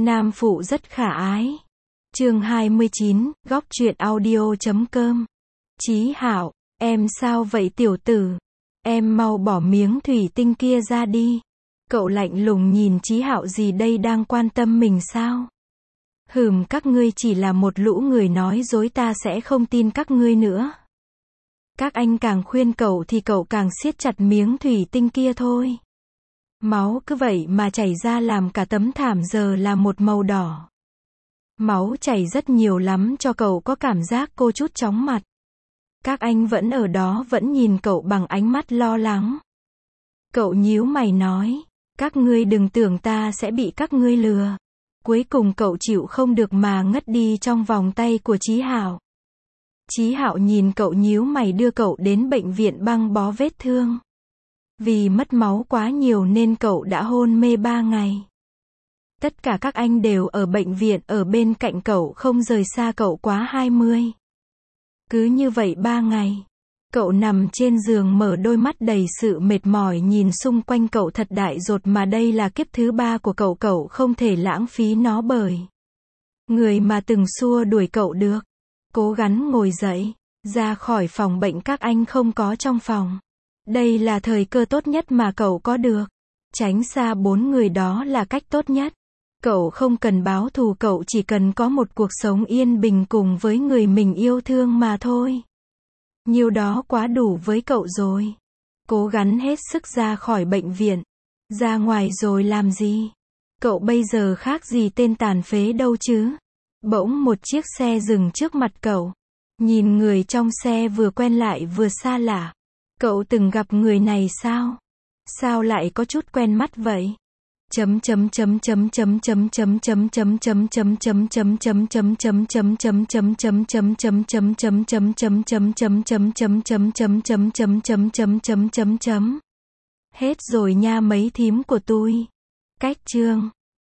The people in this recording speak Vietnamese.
Nam phụ rất khả ái. Chương 29, góc truyện audio.com. Chí Hạo, em sao vậy tiểu tử? Em mau bỏ miếng thủy tinh kia ra đi. Cậu lạnh lùng nhìn Chí Hạo, gì đây, đang quan tâm mình sao? Các ngươi chỉ là một lũ người nói dối, ta sẽ không tin các ngươi nữa. Các anh càng khuyên cậu thì cậu càng siết chặt miếng thủy tinh kia thôi. Máu cứ vậy mà chảy ra, làm cả tấm thảm giờ là một màu đỏ. Máu chảy rất nhiều lắm, cho cậu có cảm giác cô chút chóng mặt. Các anh vẫn ở đó, vẫn nhìn cậu bằng ánh mắt lo lắng. Cậu nhíu mày nói, các ngươi đừng tưởng ta sẽ bị các ngươi lừa. Cuối cùng cậu chịu không được mà ngất đi trong vòng tay của Chí Hạo. Chí Hạo nhìn cậu nhíu mày, đưa cậu đến bệnh viện băng bó vết thương. Vì mất máu quá nhiều nên cậu đã hôn mê 3 ngày. Tất cả các anh đều ở bệnh viện, ở bên cạnh cậu, không rời xa cậu quá 20. Cứ như vậy 3 ngày. Cậu nằm trên giường, mở đôi mắt đầy sự mệt mỏi, nhìn xung quanh cậu thật dại dột, mà đây là kiếp thứ 3 của cậu, cậu không thể lãng phí nó bởi người mà từng xua đuổi cậu được. Cố gắng ngồi dậy, ra khỏi phòng bệnh, các anh không có trong phòng. Đây là thời cơ tốt nhất mà cậu có được. Tránh xa 4 người đó là cách tốt nhất. Cậu không cần báo thù, cậu chỉ cần có một cuộc sống yên bình cùng với người mình yêu thương mà thôi. Nhiêu đó quá đủ với cậu rồi. Cố gắng hết sức ra khỏi bệnh viện. Ra ngoài rồi làm gì? Cậu bây giờ khác gì tên tàn phế đâu chứ? Bỗng một chiếc xe dừng trước mặt cậu. Nhìn người trong xe vừa quen lại vừa xa lạ. Cậu từng gặp người này sao? Sao lại có chút quen mắt vậy? Hết rồi nha mấy thím của tôi. Cách chương